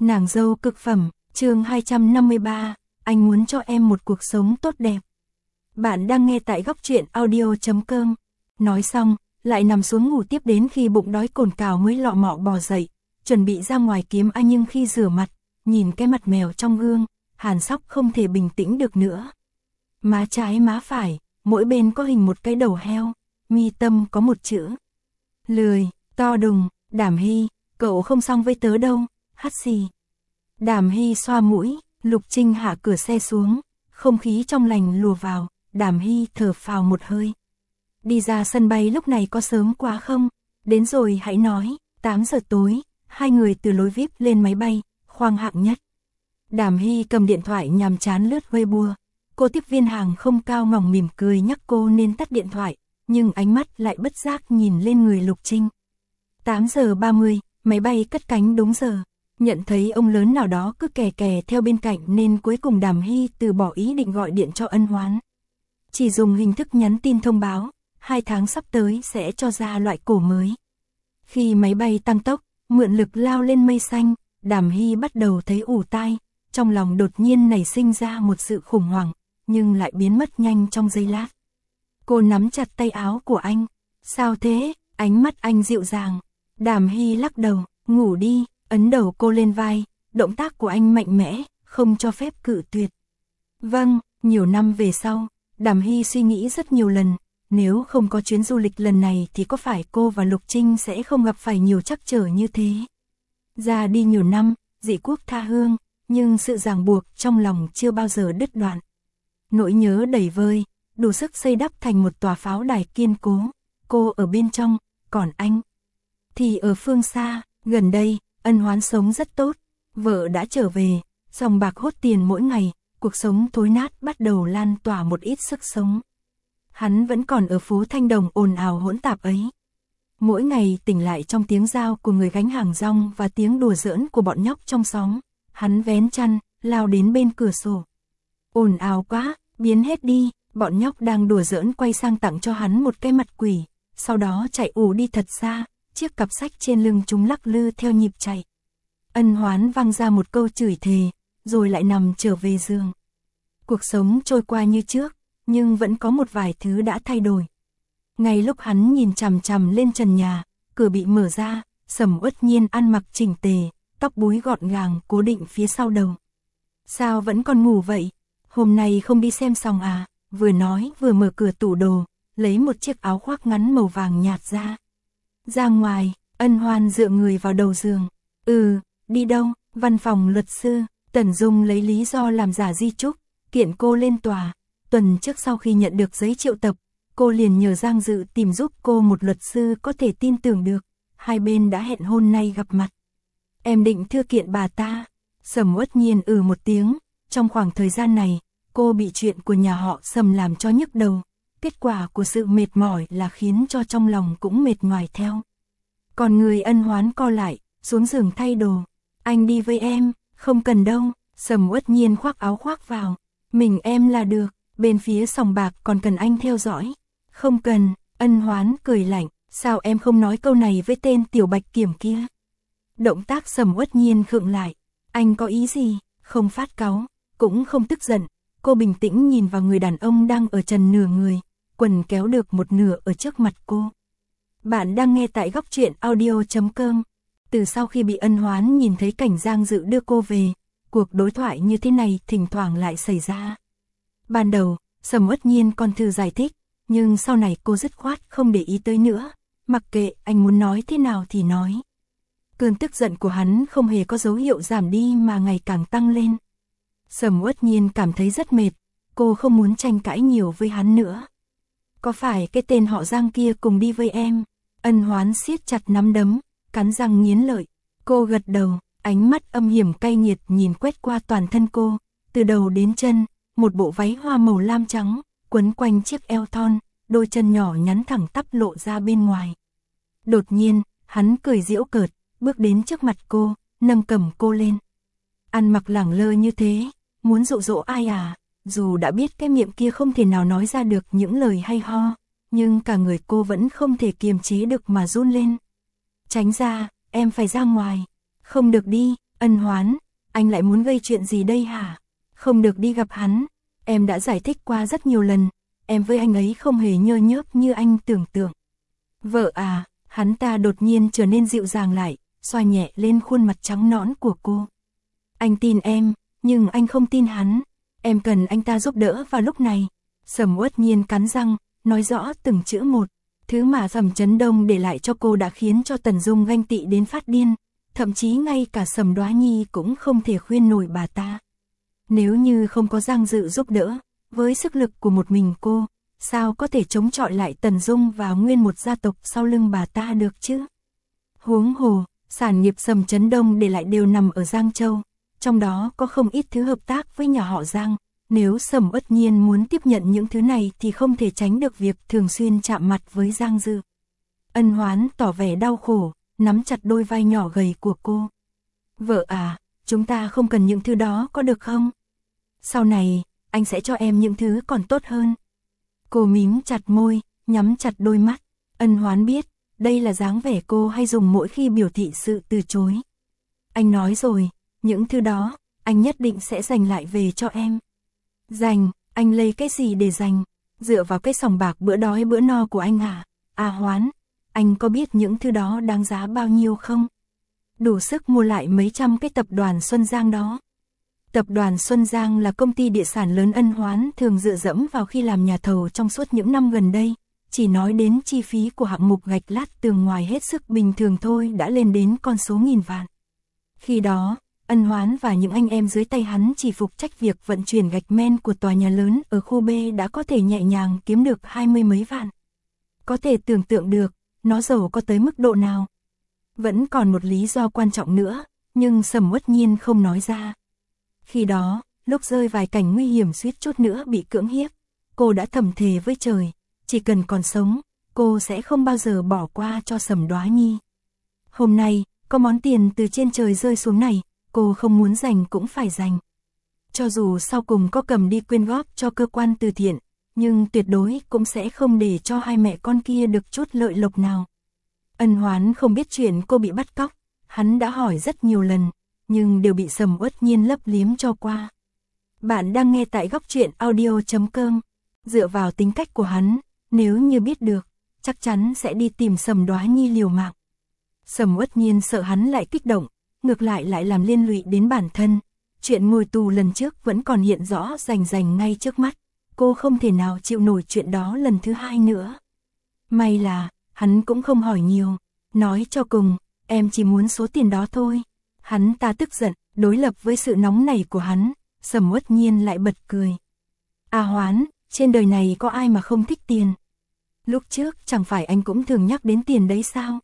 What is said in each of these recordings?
Nàng dâu cực phẩm, chương 253, anh muốn cho em một cuộc sống tốt đẹp. Bạn đang nghe tại góc truyện audio.com. Nói xong, lại nằm xuống ngủ tiếp đến khi bụng đói cồn cào mới lọ mọ bò dậy, chuẩn bị ra ngoài kiếm anh, nhưng khi rửa mặt, nhìn cái mặt mèo trong gương, Hàn Sóc không thể bình tĩnh được nữa. Má trái má phải, mỗi bên có hình một cái đầu heo, mi tâm có một chữ lười, to đùng. Đàm Hy, cậu không xong với tớ đâu, hắt xì. Đàm Hy xoa mũi, Lục Trinh hạ cửa xe xuống, không khí trong lành lùa vào, Đàm Hy thở phào một hơi. Đi ra sân bay lúc này có sớm quá không? Đến rồi hãy nói. 8 giờ tối, hai người từ lối VIP lên máy bay, khoang hạng nhất. Đàm Hy cầm điện thoại nhàm chán lướt Weibo. Cô tiếp viên hàng không cao ngỏng mỉm cười nhắc cô nên tắt điện thoại, nhưng ánh mắt lại bất giác nhìn lên người Lục Trinh. 8 giờ 30, máy bay cất cánh đúng giờ. Nhận thấy ông lớn nào đó cứ kè kè theo bên cạnh nên cuối cùng Đàm Hy từ bỏ ý định gọi điện cho Ân Hoán. Chỉ dùng hình thức nhắn tin thông báo, 2 tháng sắp tới sẽ cho ra loại cổ mới. Khi máy bay tăng tốc, mượn lực lao lên mây xanh, Đàm Hy bắt đầu thấy ù tai, trong lòng đột nhiên nảy sinh ra một sự khủng hoảng, nhưng lại biến mất nhanh trong giây lát. Cô nắm chặt tay áo của anh. Sao thế? Ánh mắt anh dịu dàng. Đàm Hy lắc đầu, ngủ đi, ấn đầu cô lên vai, động tác của anh mạnh mẽ, không cho phép cự tuyệt. Vâng, nhiều năm về sau, Đàm Hy suy nghĩ rất nhiều lần, nếu không có chuyến du lịch lần này thì có phải cô và Lục Trinh sẽ không gặp phải nhiều trắc trở như thế. Ra đi nhiều năm, dị quốc tha hương, nhưng sự ràng buộc trong lòng chưa bao giờ đứt đoạn. Nỗi nhớ đầy vơi, đủ sức xây đắp thành một tòa pháo đài kiên cố, cô ở bên trong, còn anh thì ở phương xa. Gần đây, Ân Hoán sống rất tốt, vợ đã trở về, dòng bạc hốt tiền mỗi ngày, cuộc sống thối nát bắt đầu lan tỏa một ít sức sống. Hắn vẫn còn ở phố Thanh Đồng ồn ào hỗn tạp ấy. Mỗi ngày tỉnh lại trong tiếng rao của người gánh hàng rong và tiếng đùa giỡn của bọn nhóc trong xóm, hắn vén chăn, lao đến bên cửa sổ. Ồn ào quá, biến hết đi, bọn nhóc đang đùa giỡn quay sang tặng cho hắn một cái mặt quỷ, sau đó chạy ù đi thật xa. Chiếc cặp sách trên lưng chúng lắc lư theo nhịp chạy. Ân Hoán vang ra một câu chửi thề, rồi lại nằm trở về giường. Cuộc sống trôi qua như trước, nhưng vẫn có một vài thứ đã thay đổi. Ngay lúc hắn nhìn chằm chằm lên trần nhà, cửa bị mở ra, Sầm Uất Nhiên ăn mặc chỉnh tề, tóc búi gọn gàng cố định phía sau đầu. Sao vẫn còn ngủ vậy? Hôm nay không đi xem xong à? Vừa nói vừa mở cửa tủ đồ, lấy một chiếc áo khoác ngắn màu vàng nhạt ra. Ra ngoài, Ân Hoan dựa người vào đầu giường. Đi đâu? Văn phòng luật sư. Tần Dung lấy lý do làm giả di chúc, kiện cô lên tòa. Tuần trước sau khi nhận được giấy triệu tập, cô liền nhờ Giang Dự tìm giúp cô một luật sư có thể tin tưởng được. Hai bên đã hẹn hôm nay gặp mặt. Em định thư kiện bà ta. Sầm Uất Nhiên một tiếng. Trong khoảng thời gian này, cô bị chuyện của nhà họ Sầm làm cho nhức đầu. Kết quả của sự mệt mỏi là khiến cho trong lòng cũng mệt nhoài theo. Còn người Ân Hoán co lại, xuống giường thay đồ. Anh đi với em, không cần đâu. Sầm Uất Nhiên khoác áo khoác vào. Mình em là được, bên phía sòng bạc còn cần anh theo dõi. Không cần, Ân Hoán cười lạnh, sao em không nói câu này với tên Tiểu Bạch Kiểm kia. Động tác Sầm Uất Nhiên khựng lại. Anh có ý gì? Không phát cáu, cũng không tức giận. Cô bình tĩnh nhìn vào người đàn ông đang ở trần nửa người. Quần kéo được một nửa ở trước mặt cô. Bạn đang nghe tại góc truyện audio.com. Từ sau khi bị Ân Hoán nhìn thấy cảnh Giang Dự đưa cô về, cuộc đối thoại như thế này thỉnh thoảng lại xảy ra. Ban đầu, Sầm Uất Nhiên còn thử giải thích, nhưng sau này cô dứt khoát không để ý tới nữa, mặc kệ anh muốn nói thế nào thì nói. Cơn tức giận của hắn không hề có dấu hiệu giảm đi mà ngày càng tăng lên. Sầm Uất Nhiên cảm thấy rất mệt, cô không muốn tranh cãi nhiều với hắn nữa. Có phải cái tên họ Giang kia cùng đi với em? Ân Hoán siết chặt nắm đấm, cắn răng nghiến lợi. Cô gật đầu, ánh mắt âm hiểm cay nghiệt nhìn quét qua toàn thân cô, từ đầu đến chân, một bộ váy hoa màu lam trắng, quấn quanh chiếc eo thon, đôi chân nhỏ nhắn thẳng tắp lộ ra bên ngoài. Đột nhiên, hắn cười giễu cợt, bước đến trước mặt cô, nâng cầm cô lên. Ăn mặc lẳng lơ như thế, muốn dụ dỗ ai à? Dù đã biết cái miệng kia không thể nào nói ra được những lời hay ho, nhưng cả người cô vẫn không thể kiềm chế được mà run lên. Tránh ra, em phải ra ngoài. Không được đi, Ân Hoán, anh lại muốn gây chuyện gì đây hả? Không được đi gặp hắn, em đã giải thích qua rất nhiều lần, em với anh ấy không hề nhơ nhớp như anh tưởng tượng. Vợ à, hắn ta đột nhiên trở nên dịu dàng lại, xoa nhẹ lên khuôn mặt trắng nõn của cô. Anh tin em, nhưng anh không tin hắn, em cần anh ta giúp đỡ vào lúc này. Sầm Uất Nhiên cắn răng, nói rõ từng chữ một. Thứ mà Sầm Chấn Đông để lại cho cô đã khiến cho Tần Dung ganh tị đến phát điên, thậm chí ngay cả Sầm Đoá Nhi cũng không thể khuyên nổi bà ta. Nếu như không có Giang Dự giúp đỡ, với sức lực của một mình cô, sao có thể chống chọi lại Tần Dung và nguyên một gia tộc sau lưng bà ta được chứ? Huống hồ, sản nghiệp Sầm Chấn Đông để lại đều nằm ở Giang Châu, trong đó có không ít thứ hợp tác với nhà họ Giang. Nếu Sầm Uất Nhiên muốn tiếp nhận những thứ này thì không thể tránh được việc thường xuyên chạm mặt với Giang Dự. Ân Hoán tỏ vẻ đau khổ, nắm chặt đôi vai nhỏ gầy của cô. Vợ à, chúng ta không cần những thứ đó có được không? Sau này, anh sẽ cho em những thứ còn tốt hơn. Cô mím chặt môi, nhắm chặt đôi mắt. Ân Hoán biết, đây là dáng vẻ cô hay dùng mỗi khi biểu thị sự từ chối. Anh nói rồi, những thứ đó, anh nhất định sẽ dành lại về cho em. Dành, anh lấy cái gì để dành? Dựa vào cái sòng bạc bữa đói bữa no của anh à? À Hoán, anh có biết những thứ đó đáng giá bao nhiêu không? Đủ sức mua lại mấy trăm cái tập đoàn Xuân Giang đó. Tập đoàn Xuân Giang là công ty địa sản lớn Ân Hoán thường dựa dẫm vào khi làm nhà thầu trong suốt những năm gần đây. Chỉ nói đến chi phí của hạng mục gạch lát tường ngoài hết sức bình thường thôi đã lên đến con số nghìn vạn. Khi đó, Ân Hoán và những anh em dưới tay hắn chỉ phụ trách việc vận chuyển gạch men của tòa nhà lớn ở khu B đã có thể nhẹ nhàng kiếm được 20 mấy vạn. Có thể tưởng tượng được, nó giàu có tới mức độ nào. Vẫn còn một lý do quan trọng nữa, nhưng Sầm Uất Nhiên không nói ra. Khi đó, lúc rơi vài cảnh nguy hiểm suýt chút nữa bị cưỡng hiếp, cô đã thầm thề với trời, chỉ cần còn sống, cô sẽ không bao giờ bỏ qua cho Sầm Đoá Nhi. Hôm nay, có món tiền từ trên trời rơi xuống này, cô không muốn dành cũng phải dành. Cho dù sau cùng có cầm đi quyên góp cho cơ quan từ thiện, nhưng tuyệt đối cũng sẽ không để cho hai mẹ con kia được chút lợi lộc nào. Ân Hoán không biết chuyện cô bị bắt cóc, hắn đã hỏi rất nhiều lần, nhưng đều bị Sầm Uất Nhiên lấp liếm cho qua. Bạn đang nghe tại góc truyện audio.com. Dựa vào tính cách của hắn, nếu như biết được, chắc chắn sẽ đi tìm Sầm Đoá Nhi liều mạng. Sầm Uất Nhiên sợ hắn lại kích động, ngược lại làm liên lụy đến bản thân. Chuyện ngồi tù lần trước vẫn còn hiện rõ rành rành ngay trước mắt. Cô không thể nào chịu nổi chuyện đó lần thứ hai nữa. May là, hắn cũng không hỏi nhiều. Nói cho cùng, em chỉ muốn số tiền đó thôi. Hắn ta tức giận, đối lập với sự nóng nảy của hắn, Sầm Uất Nhiên lại bật cười. À Hoán, trên đời này có ai mà không thích tiền? Lúc trước chẳng phải anh cũng thường nhắc đến tiền đấy sao?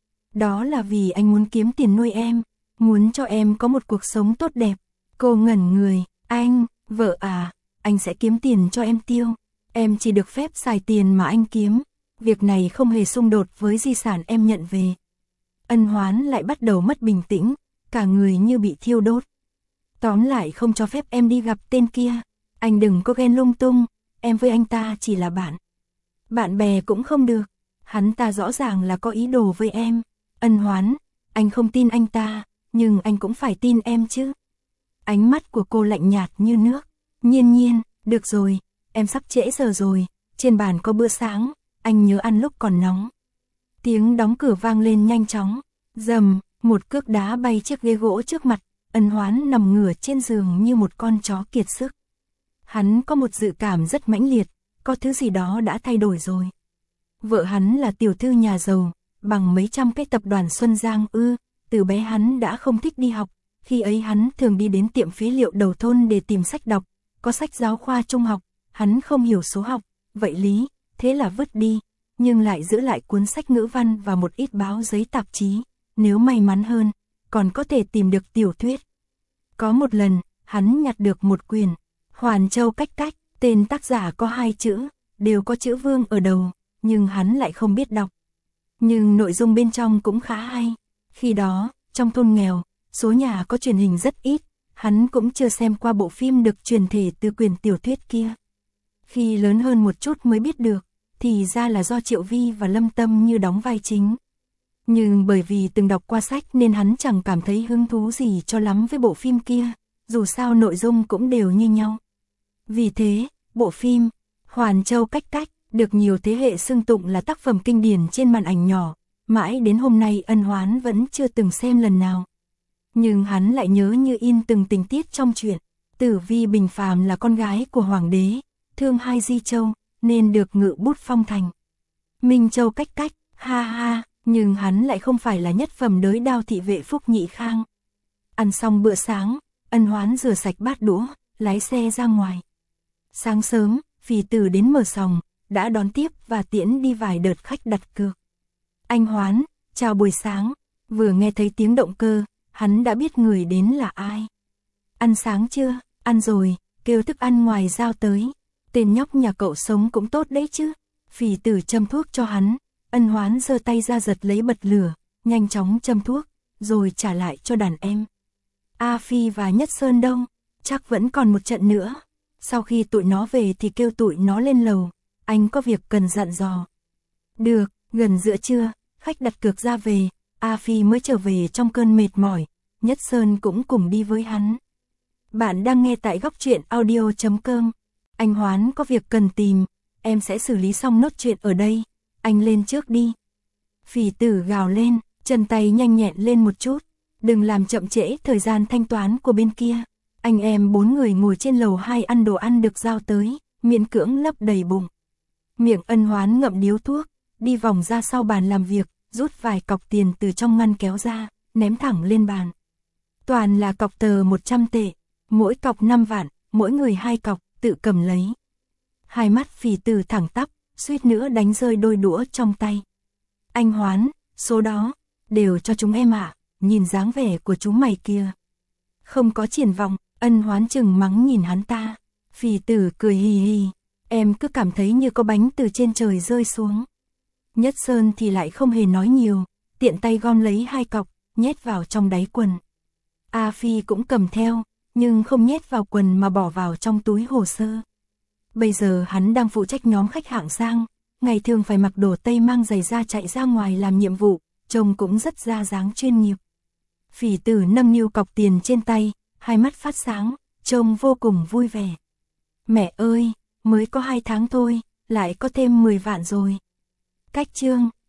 Đó là vì anh muốn kiếm tiền nuôi em, muốn cho em có một cuộc sống tốt đẹp. Cô ngẩn người, anh, vợ à, anh sẽ kiếm tiền cho em tiêu. Em chỉ được phép xài tiền mà anh kiếm. Việc này không hề xung đột với di sản em nhận về. Ân Hoán lại bắt đầu mất bình tĩnh, cả người như bị thiêu đốt. Tóm lại không cho phép em đi gặp tên kia. Anh đừng có ghen lung tung, em với anh ta chỉ là bạn. Bạn bè cũng không được, hắn ta rõ ràng là có ý đồ với em. Ân Hoán, anh không tin anh ta, nhưng anh cũng phải tin em chứ. Ánh mắt của cô lạnh nhạt như nước. Nhiên Nhiên, được rồi, em sắp trễ giờ rồi, trên bàn có bữa sáng, anh nhớ ăn lúc còn nóng. Tiếng đóng cửa vang lên nhanh chóng, rầm, một cước đá bay chiếc ghế gỗ trước mặt. Ân Hoán nằm ngửa trên giường như một con chó kiệt sức. Hắn có một dự cảm rất mãnh liệt, có thứ gì đó đã thay đổi rồi. Vợ hắn là tiểu thư nhà giàu, bằng mấy trăm cái tập đoàn Xuân Giang ư. Từ bé hắn đã không thích đi học, khi ấy hắn thường đi đến tiệm phế liệu đầu thôn để tìm sách đọc, có sách giáo khoa trung học, hắn không hiểu số học, vậy lý, thế là vứt đi, nhưng lại giữ lại cuốn sách ngữ văn và một ít báo giấy tạp chí, nếu may mắn hơn, còn có thể tìm được tiểu thuyết. Có một lần, hắn nhặt được một quyển, Hoàn Châu Cách Cách, tên tác giả có 2 chữ, đều có chữ Vương ở đầu, nhưng hắn lại không biết đọc. Nhưng nội dung bên trong cũng khá hay. Khi đó, trong thôn nghèo, số nhà có truyền hình rất ít, hắn cũng chưa xem qua bộ phim được truyền thể từ quyển tiểu thuyết kia. Khi lớn hơn một chút mới biết được, thì ra là do Triệu Vi và Lâm Tâm Như đóng vai chính. Nhưng bởi vì từng đọc qua sách nên hắn chẳng cảm thấy hứng thú gì cho lắm với bộ phim kia, dù sao nội dung cũng đều như nhau. Vì thế, bộ phim Hoàn Châu Cách Cách được nhiều thế hệ xưng tụng là tác phẩm kinh điển trên màn ảnh nhỏ, mãi đến hôm nay Ân Hoán vẫn chưa từng xem lần nào. Nhưng hắn lại nhớ như in từng tình tiết trong truyện. Tử Vi bình phàm là con gái của hoàng đế, thương hai Di Châu, nên được ngự bút phong thành Minh Châu Cách Cách, ha ha, nhưng hắn lại không phải là nhất phẩm đới đao thị vệ Phúc Nhị Khang. Ăn xong bữa sáng, Ân Hoán rửa sạch bát đũa, lái xe ra ngoài. Sáng sớm, Phì Tử đến mở sòng, đã đón tiếp và tiễn đi vài đợt khách đặt cược. Anh Hoán, chào buổi sáng, vừa nghe thấy tiếng động cơ, hắn đã biết người đến là ai. Ăn sáng chưa? Ăn rồi, kêu thức ăn ngoài giao tới. Tên nhóc nhà cậu sống cũng tốt đấy chứ. Phì Tử châm thuốc cho hắn, Ân Hoán giơ tay ra giật lấy bật lửa, nhanh chóng châm thuốc, rồi trả lại cho đàn em. A Phi và Nhất Sơn đâu? Chắc vẫn còn một trận nữa. Sau khi tụi nó về thì kêu tụi nó lên lầu, anh có việc cần dặn dò. Được, gần giữa trưa, khách đặt cược ra về, A Phi mới trở về trong cơn mệt mỏi, Nhất Sơn cũng cùng đi với hắn. Bạn đang nghe tại góc truyện audio.com. Anh Hoán có việc cần tìm, em sẽ xử lý xong nốt chuyện ở đây, anh lên trước đi. Phì Tử gào lên, chân tay nhanh nhẹn lên một chút, đừng làm chậm trễ thời gian thanh toán của bên kia. Anh em 4 người ngồi trên lầu 2 ăn đồ ăn được giao tới, miễn cưỡng lấp đầy bụng. Miệng Ân Hoán ngậm điếu thuốc, đi vòng ra sau bàn làm việc, rút vài cọc tiền từ trong ngăn kéo ra, ném thẳng lên bàn. Toàn là cọc tờ 100 tệ, mỗi cọc 5 vạn, mỗi người 2 cọc, tự cầm lấy. Hai mắt Phì Tử thẳng tắp, suýt nữa đánh rơi đôi đũa trong tay. Anh Hoán, số đó, đều cho chúng em ạ, nhìn dáng vẻ của chúng mày kia. Không có triển vọng, Ân Hoán chừng mắng nhìn hắn ta. Phì Tử cười hì hì, em cứ cảm thấy như có bánh từ trên trời rơi xuống. Nhất Sơn thì lại không hề nói nhiều, tiện tay gom lấy 2 cọc, nhét vào trong đáy quần. A Phi cũng cầm theo, nhưng không nhét vào quần mà bỏ vào trong túi hồ sơ. Bây giờ hắn đang phụ trách nhóm khách hạng sang, ngày thường phải mặc đồ tây mang giày da chạy ra ngoài làm nhiệm vụ, trông cũng rất ra dáng chuyên nghiệp. Phì Tử nâng niu cọc tiền trên tay, hai mắt phát sáng, trông vô cùng vui vẻ. Mẹ ơi, mới có 2 tháng thôi, lại có thêm 10 vạn rồi. Cách chương